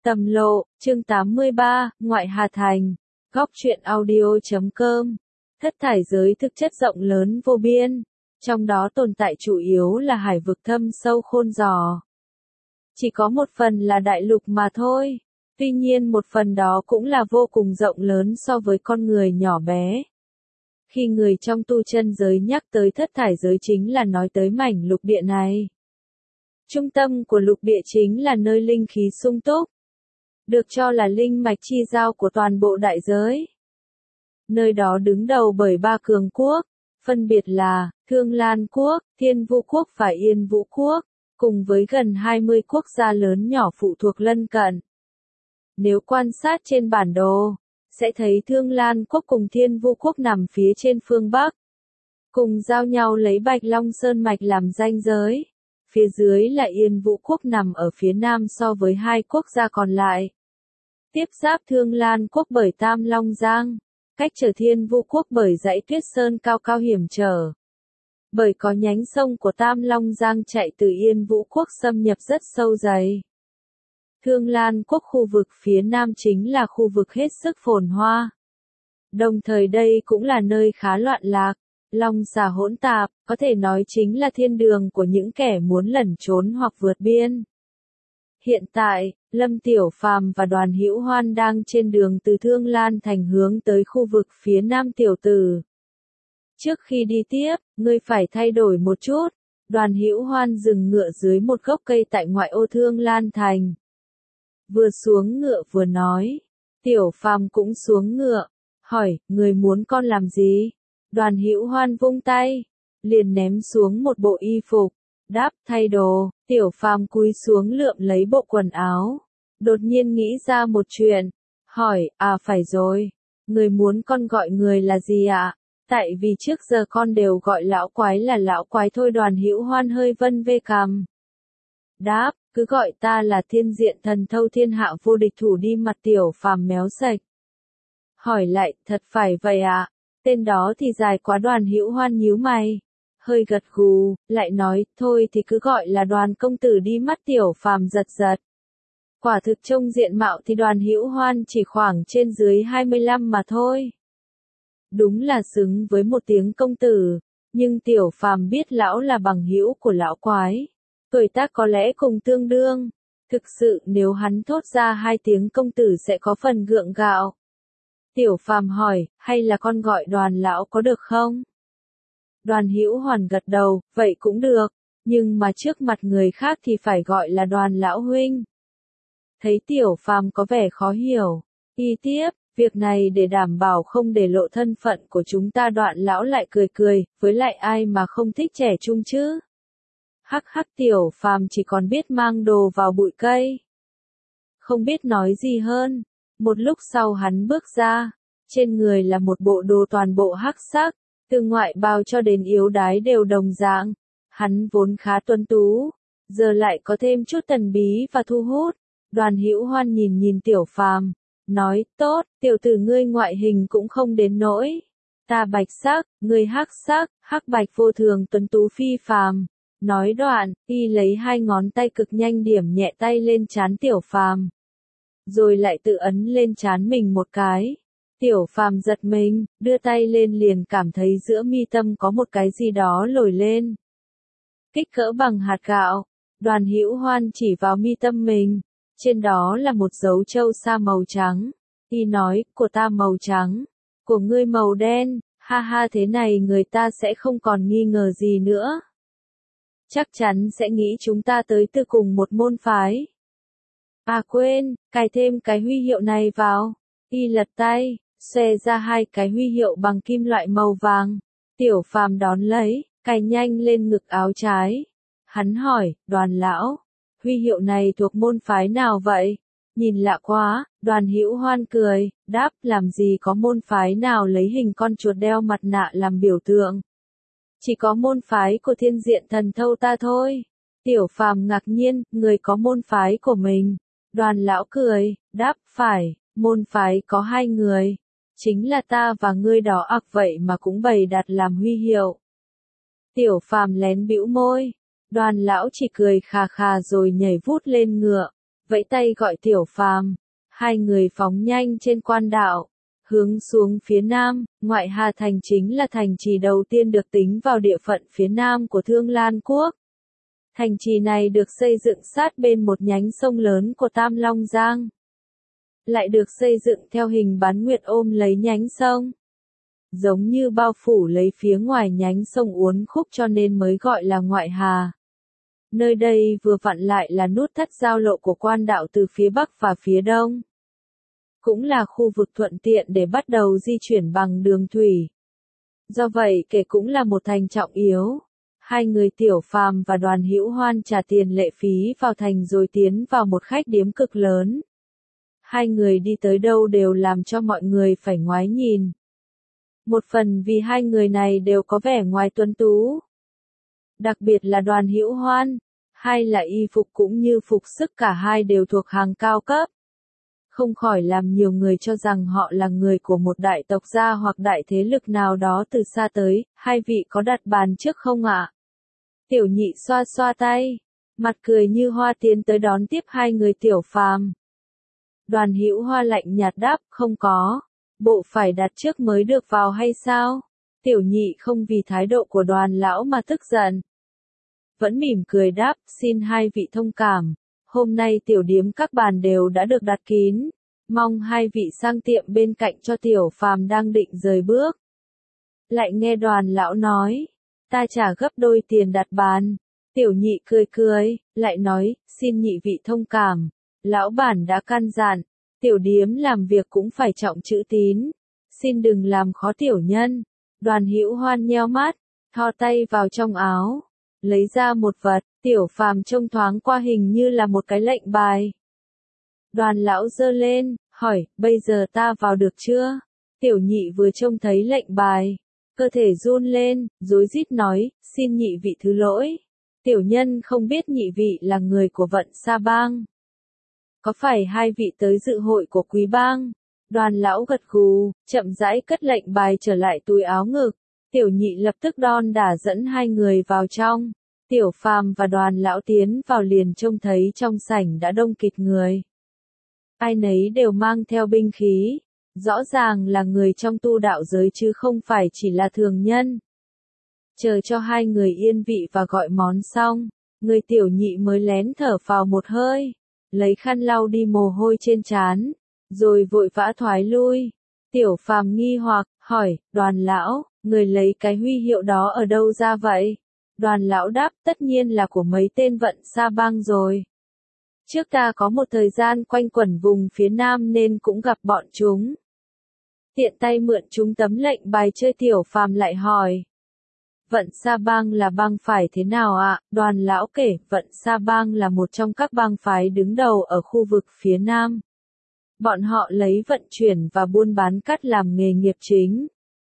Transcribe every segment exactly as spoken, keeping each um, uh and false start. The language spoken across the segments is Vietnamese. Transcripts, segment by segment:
Tầm lộ, chương tám mươi ba, Ngoại Hà Thành, góc truyện audio chấm com. Thất thải giới thực chất rộng lớn vô biên, trong đó tồn tại chủ yếu là hải vực thâm sâu khôn giò. Chỉ có một phần là đại lục mà thôi, tuy nhiên một phần đó cũng là vô cùng rộng lớn so với con người nhỏ bé. Khi người trong tu chân giới nhắc tới thất thải giới chính là nói tới mảnh lục địa này. Trung tâm của lục địa chính là nơi linh khí sung túc, được cho là linh mạch chi giao của toàn bộ đại giới. Nơi đó đứng đầu bởi ba cường quốc, phân biệt là Thương Lan Quốc, Thiên Vu Quốc và Yên Vũ Quốc, cùng với gần hai mươi quốc gia lớn nhỏ phụ thuộc lân cận. Nếu quan sát trên bản đồ, sẽ thấy Thương Lan Quốc cùng Thiên Vu Quốc nằm phía trên phương Bắc, cùng giao nhau lấy Bạch Long Sơn Mạch làm ranh giới. Phía dưới là Yên Vũ Quốc nằm ở phía nam so với hai quốc gia còn lại. Tiếp giáp Thương Lan Quốc bởi Tam Long Giang, cách trở Thiên Vu Quốc bởi dãy tuyết sơn cao cao hiểm trở. Bởi có nhánh sông của Tam Long Giang chạy từ Yên Vũ Quốc xâm nhập rất sâu dày. Thương Lan Quốc khu vực phía nam chính là khu vực hết sức phồn hoa. Đồng thời đây cũng là nơi khá loạn lạc, long xà hỗn tạp, có thể nói chính là thiên đường của những kẻ muốn lẩn trốn hoặc vượt biên. Hiện tại, Lâm Tiểu Phàm và Đoàn Hữu Hoan đang trên đường từ Thương Lan Thành hướng tới khu vực phía nam tiểu tử. Trước khi đi tiếp, ngươi phải thay đổi một chút. Đoàn Hữu Hoan dừng ngựa dưới một gốc cây tại ngoại ô Thương Lan Thành. Vừa xuống ngựa vừa nói. Tiểu Phàm cũng xuống ngựa, hỏi, người muốn con làm gì? Đoàn Hữu Hoan vung tay, liền ném xuống một bộ y phục, đáp thay đồ. Tiểu Phàm cúi xuống lượm lấy bộ quần áo, đột nhiên nghĩ ra một chuyện, hỏi, à phải rồi, người muốn con gọi người là gì ạ? Tại vì trước giờ con đều gọi lão quái là lão quái thôi. Đoàn Hữu Hoan hơi vân vê cằm. Đáp, cứ gọi ta là Thiên Diện Thần Thâu Thiên Hạ Vô Địch Thủ đi. Mặt Tiểu Phàm méo sạch. Hỏi lại, thật phải vậy ạ? Tên đó thì dài quá. Đoàn Hữu Hoan nhíu mày, hơi gật gù, lại nói, thôi thì cứ gọi là Đoàn công tử đi. Mắt Tiểu Phàm giật giật. Quả thực trông diện mạo thì Đoàn Hữu Hoan chỉ khoảng trên dưới hai mươi lăm mà thôi. Đúng là xứng với một tiếng công tử, nhưng Tiểu Phàm biết lão là bằng hữu của lão quái, tuổi tác có lẽ cùng tương đương. Thực sự nếu hắn thốt ra hai tiếng công tử sẽ có phần gượng gạo. Tiểu Phàm hỏi, hay là con gọi Đoàn lão có được không? Đoàn Hữu Hoan gật đầu, vậy cũng được, nhưng mà trước mặt người khác thì phải gọi là Đoàn lão huynh. Thấy Tiểu Phàm có vẻ khó hiểu, y tiếp, việc này để đảm bảo không để lộ thân phận của chúng ta. Đoạn lão lại cười cười, với lại ai mà không thích trẻ trung chứ? Hắc hắc. Tiểu Phàm chỉ còn biết mang đồ vào bụi cây, không biết nói gì hơn. Một lúc sau hắn bước ra, trên người là một bộ đồ toàn bộ hắc sắc, từ ngoại bào cho đến yếu đái đều đồng dạng. Hắn vốn khá tuấn tú, giờ lại có thêm chút thần bí và thu hút. Đoàn Hữu Hoan nhìn nhìn Tiểu Phàm, nói, tốt, tiểu tử ngươi ngoại hình cũng không đến nỗi. Ta bạch sắc, ngươi hắc sắc, hắc bạch vô thường tuấn tú phi phàm. Nói đoạn, y lấy hai ngón tay cực nhanh điểm nhẹ tay lên trán Tiểu Phàm, rồi lại tự ấn lên trán mình một cái. Tiểu Phàm giật mình, đưa tay lên liền cảm thấy giữa mi tâm có một cái gì đó nổi lên. Kích cỡ bằng hạt gạo. Đoàn Hữu Hoan chỉ vào mi tâm mình, trên đó là một dấu châu sa màu trắng. Y nói, của ta màu trắng, của ngươi màu đen, ha ha, thế này người ta sẽ không còn nghi ngờ gì nữa. Chắc chắn sẽ nghĩ chúng ta tới từ cùng một môn phái. À quên, cài thêm cái huy hiệu này vào. Y lật tay, xòe ra hai cái huy hiệu bằng kim loại màu vàng. Tiểu Phàm đón lấy, cài nhanh lên ngực áo trái. Hắn hỏi, Đoàn lão, huy hiệu này thuộc môn phái nào vậy? Nhìn lạ quá. Đoàn Hữu Hoan cười, đáp, làm gì có môn phái nào lấy hình con chuột đeo mặt nạ làm biểu tượng. Chỉ có môn phái của Thiên Diện Thần Thâu ta thôi. Tiểu Phàm ngạc nhiên, người có môn phái của mình. Đoàn lão cười, đáp, phải, môn phái có hai người, chính là ta và ngươi đó. Ặc vậy mà cũng bày đặt làm huy hiệu. Tiểu Phàm lén bĩu môi. Đoàn lão chỉ cười khà khà rồi nhảy vút lên ngựa, vẫy tay gọi Tiểu Phàm, hai người phóng nhanh trên quan đạo, hướng xuống phía nam. Ngoại Hà Thành chính là thành trì đầu tiên được tính vào địa phận phía nam của Thương Lan Quốc. Thành trì này được xây dựng sát bên một nhánh sông lớn của Tam Long Giang, lại được xây dựng theo hình bán nguyệt ôm lấy nhánh sông, giống như bao phủ lấy phía ngoài nhánh sông uốn khúc, cho nên mới gọi là Ngoại Hà. Nơi đây vừa vặn lại là nút thắt giao lộ của quan đạo từ phía bắc và phía đông, cũng là khu vực thuận tiện để bắt đầu di chuyển bằng đường thủy. Do vậy kể cũng là một thành trọng yếu. Hai người Tiểu Phàm và Đoàn Hữu Hoan trả tiền lệ phí vào thành rồi tiến vào một khách điếm cực lớn. Hai người đi tới đâu đều làm cho mọi người phải ngoái nhìn. Một phần vì hai người này đều có vẻ ngoài tuấn tú. Đặc biệt là Đoàn Hữu Hoan, hay là y phục cũng như phục sức cả hai đều thuộc hàng cao cấp. Không khỏi làm nhiều người cho rằng họ là người của một đại tộc gia hoặc đại thế lực nào đó từ xa tới. Hai vị có đặt bàn trước không ạ? Tiểu Nhị xoa xoa tay, mặt cười như hoa tiến tới đón tiếp hai người Tiểu Phàm. Đoàn Hữu Hoa lạnh nhạt đáp, không có, bộ phải đặt trước mới được vào hay sao? Tiểu Nhị không vì thái độ của Đoàn lão mà tức giận, vẫn mỉm cười đáp, xin hai vị thông cảm, hôm nay tiểu điếm các bàn đều đã được đặt kín, mong hai vị sang tiệm bên cạnh cho Tiểu Phàm đang định rời bước. Lại nghe Đoàn lão nói, ta trả gấp đôi tiền đặt bàn. Tiểu Nhị cười cười, lại nói, xin nhị vị thông cảm, lão bản đã căn dặn, tiểu điếm làm việc cũng phải trọng chữ tín, xin đừng làm khó tiểu nhân. Đoàn Hữu Hoan nheo mắt, thò tay vào trong áo, lấy ra một vật. Tiểu Phàm trông thoáng qua hình như là một cái lệnh bài. Đoàn lão giơ lên, hỏi, bây giờ ta vào được chưa? Tiểu Nhị vừa trông thấy lệnh bài, cơ thể run lên, rối rít nói, xin nhị vị thứ lỗi. Tiểu nhân không biết nhị vị là người của Vận Sa Bang. Có phải hai vị tới dự hội của Quý Bang? Đoàn lão gật gù, chậm rãi cất lệnh bài trở lại túi áo ngực. Tiểu Nhị lập tức đon đả dẫn hai người vào trong. Tiểu Phàm và Đoàn lão tiến vào liền trông thấy trong sảnh đã đông kịt người. Ai nấy đều mang theo binh khí, rõ ràng là người trong tu đạo giới chứ không phải chỉ là thường nhân. Chờ cho hai người yên vị và gọi món xong, người Tiểu Nhị mới lén thở phào một hơi, lấy khăn lau đi mồ hôi trên trán, rồi vội vã thoái lui. Tiểu Phàm nghi hoặc, hỏi, Đoàn lão, người lấy cái huy hiệu đó ở đâu ra vậy? Đoàn lão đáp, tất nhiên là của mấy tên Vận Sa Bang rồi. Trước ta có một thời gian quanh quẩn vùng phía nam nên cũng gặp bọn chúng. Tiện tay mượn chúng tấm lệnh bài chơi. Tiểu Phàm lại hỏi, Vận Sa Bang là bang phái thế nào ạ? Đoàn lão kể, Vận Sa Bang là một trong các bang phái đứng đầu ở khu vực phía nam. Bọn họ lấy vận chuyển và buôn bán cát làm nghề nghiệp chính.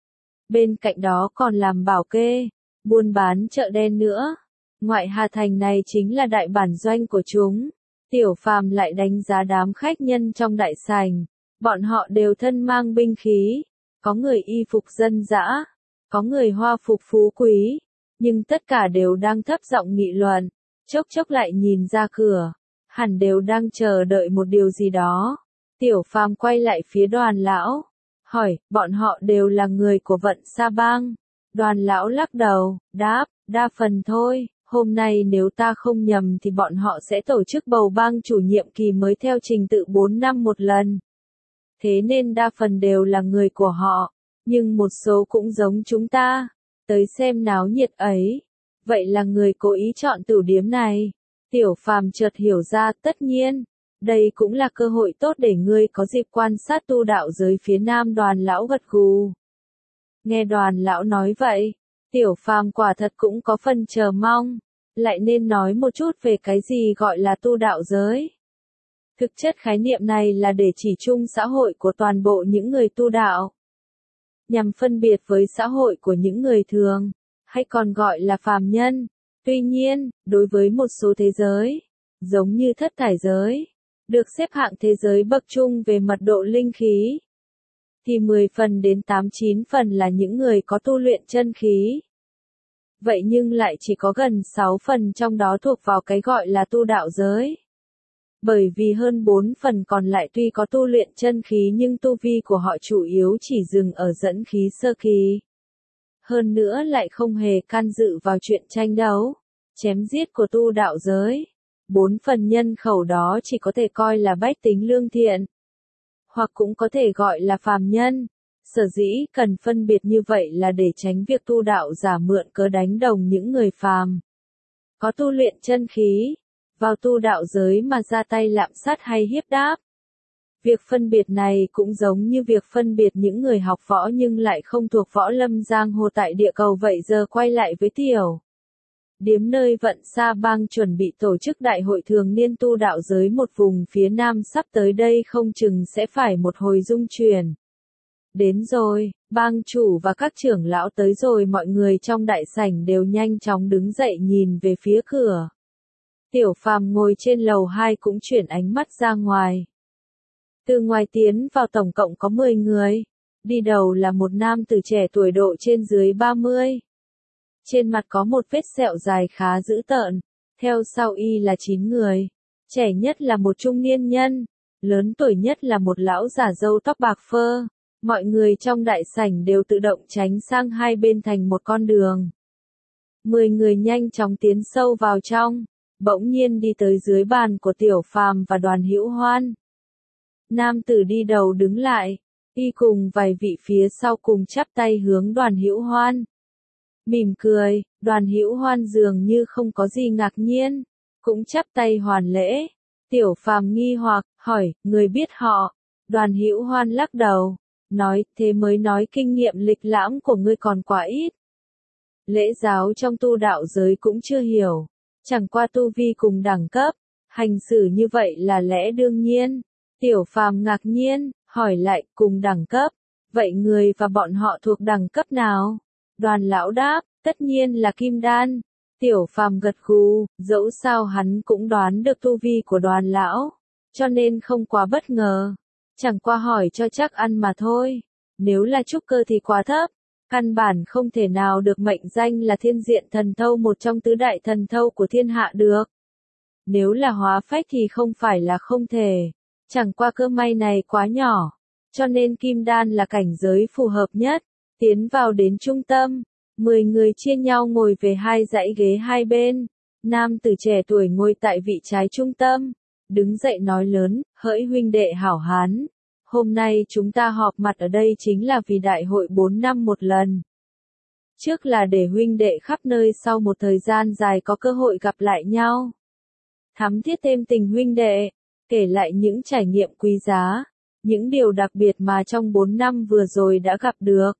Bên cạnh đó còn làm bảo kê, buôn bán chợ đen nữa. Ngoại Hà Thành này chính là đại bản doanh của chúng. Tiểu Phàm lại đánh giá đám khách nhân trong đại sảnh. Bọn họ đều thân mang binh khí, có người y phục dân dã, có người hoa phục phú quý, nhưng tất cả đều đang thấp giọng nghị luận, chốc chốc lại nhìn ra cửa, hẳn đều đang chờ đợi một điều gì đó. Tiểu Phàm quay lại phía Đoàn lão, hỏi, bọn họ đều là người của Vận Sa Bang? Đoàn lão lắc đầu, đáp, đa phần thôi, hôm nay nếu ta không nhầm thì bọn họ sẽ tổ chức bầu bang chủ nhiệm kỳ mới theo trình tự bốn năm một lần. Thế nên đa phần đều là người của họ, nhưng một số cũng giống chúng ta, tới xem náo nhiệt ấy. Vậy là người cố ý chọn tửu điếm này. Tiểu Phàm chợt hiểu ra, tất nhiên, đây cũng là cơ hội tốt để ngươi có dịp quan sát tu đạo giới phía nam. Đoàn lão gật gù. Nghe Đoàn lão nói vậy, Tiểu Phàm quả thật cũng có phần chờ mong, lại nên nói một chút về cái gì gọi là tu đạo giới. Thực chất khái niệm này là để chỉ chung xã hội của toàn bộ những người tu đạo, nhằm phân biệt với xã hội của những người thường, hay còn gọi là phàm nhân. Tuy nhiên, đối với một số thế giới, giống như thất thải giới, được xếp hạng thế giới bậc trung về mật độ linh khí, thì mười phần đến tám chín phần là những người có tu luyện chân khí. Vậy nhưng lại chỉ có gần sáu phần trong đó thuộc vào cái gọi là tu đạo giới. Bởi vì hơn bốn phần còn lại tuy có tu luyện chân khí nhưng tu vi của họ chủ yếu chỉ dừng ở dẫn khí sơ kỳ. Hơn nữa lại không hề can dự vào chuyện tranh đấu, chém giết của tu đạo giới. Bốn phần nhân khẩu đó chỉ có thể coi là bách tính lương thiện, hoặc cũng có thể gọi là phàm nhân. Sở dĩ cần phân biệt như vậy là để tránh việc tu đạo giả mượn cớ đánh đồng những người phàm có tu luyện chân khí vào tu đạo giới mà ra tay lạm sát hay hiếp đáp. Việc phân biệt này cũng giống như việc phân biệt những người học võ nhưng lại không thuộc võ lâm giang hồ tại địa cầu. Vậy giờ quay lại với Tiểu Điếm nơi Vận Sa Bang chuẩn bị tổ chức đại hội thường niên tu đạo giới một vùng phía Nam sắp tới đây không chừng sẽ phải một hồi dung chuyển. Đến rồi, bang chủ và các trưởng lão tới rồi, mọi người trong đại sảnh đều nhanh chóng đứng dậy nhìn về phía cửa. Tiểu Phàm ngồi trên lầu hai cũng chuyển ánh mắt ra ngoài. Từ ngoài tiến vào tổng cộng có mười người. Đi đầu là một nam tử trẻ tuổi độ trên dưới ba mươi. Trên mặt có một vết sẹo dài khá dữ tợn. Theo sau y là chín người. Trẻ nhất là một trung niên nhân. Lớn tuổi nhất là một lão giả râu tóc bạc phơ. Mọi người trong đại sảnh đều tự động tránh sang hai bên thành một con đường. Mười người nhanh chóng tiến sâu vào trong. Bỗng nhiên đi tới dưới bàn của Tiểu Phàm và Đoàn Hữu Hoan. Nam tử đi đầu đứng lại, y cùng vài vị phía sau cùng chắp tay hướng Đoàn Hữu Hoan. Mỉm cười, Đoàn Hữu Hoan dường như không có gì ngạc nhiên, cũng chắp tay hoàn lễ. Tiểu Phàm nghi hoặc, hỏi, người biết họ? Đoàn Hữu Hoan lắc đầu, nói, thế mới nói kinh nghiệm lịch lãm của ngươi còn quá ít. Lễ giáo trong tu đạo giới cũng chưa hiểu, chẳng qua tu vi cùng đẳng cấp, hành xử như vậy là lẽ đương nhiên. Tiểu Phàm ngạc nhiên, hỏi lại, cùng đẳng cấp, vậy người và bọn họ thuộc đẳng cấp nào? Đoàn lão đáp, tất nhiên là kim đan. Tiểu Phàm gật gù, dẫu sao hắn cũng đoán được tu vi của Đoàn lão, cho nên không quá bất ngờ. Chẳng qua hỏi cho chắc ăn mà thôi, nếu là trúc cơ thì quá thấp, căn bản không thể nào được mệnh danh là thiên diện thần thâu, một trong tứ đại thần thâu của thiên hạ được. Nếu là hóa phách thì không phải là không thể. Chẳng qua cơ may này quá nhỏ, cho nên kim đan là cảnh giới phù hợp nhất. Tiến vào đến trung tâm, mười người chia nhau ngồi về hai dãy ghế hai bên. Nam tử trẻ tuổi ngồi tại vị trái trung tâm, đứng dậy nói lớn, hỡi huynh đệ hảo hán, hôm nay chúng ta họp mặt ở đây chính là vì đại hội bốn năm một lần. Trước là để huynh đệ khắp nơi sau một thời gian dài có cơ hội gặp lại nhau, thắm thiết thêm tình huynh đệ. Kể lại những trải nghiệm quý giá, những điều đặc biệt mà trong bốn năm vừa rồi đã gặp được.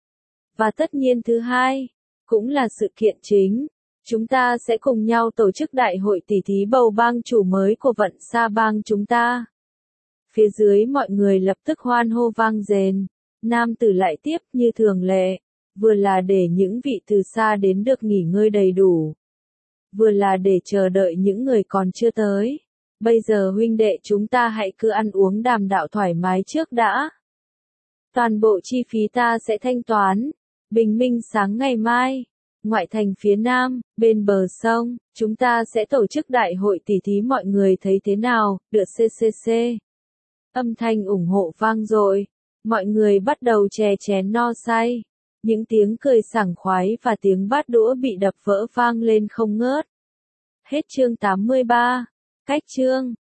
Và tất nhiên thứ hai, cũng là sự kiện chính, chúng ta sẽ cùng nhau tổ chức đại hội tỷ thí bầu bang chủ mới của Vận Sa Bang chúng ta. Phía dưới mọi người lập tức hoan hô vang dền. Nam tử lại tiếp như thường lệ, vừa là để những vị từ xa đến được nghỉ ngơi đầy đủ, vừa là để chờ đợi những người còn chưa tới. Bây giờ huynh đệ chúng ta hãy cứ ăn uống đàm đạo thoải mái trước đã. Toàn bộ chi phí ta sẽ thanh toán. Bình minh sáng ngày mai, ngoại thành phía Nam, bên bờ sông, chúng ta sẽ tổ chức đại hội tỷ thí, mọi người thấy thế nào? Được xê xê xê. Âm thanh ủng hộ vang dội. Mọi người bắt đầu chè chén no say. Những tiếng cười sảng khoái và tiếng bát đũa bị đập vỡ vang lên không ngớt. Hết chương tám mươi ba. Cách chương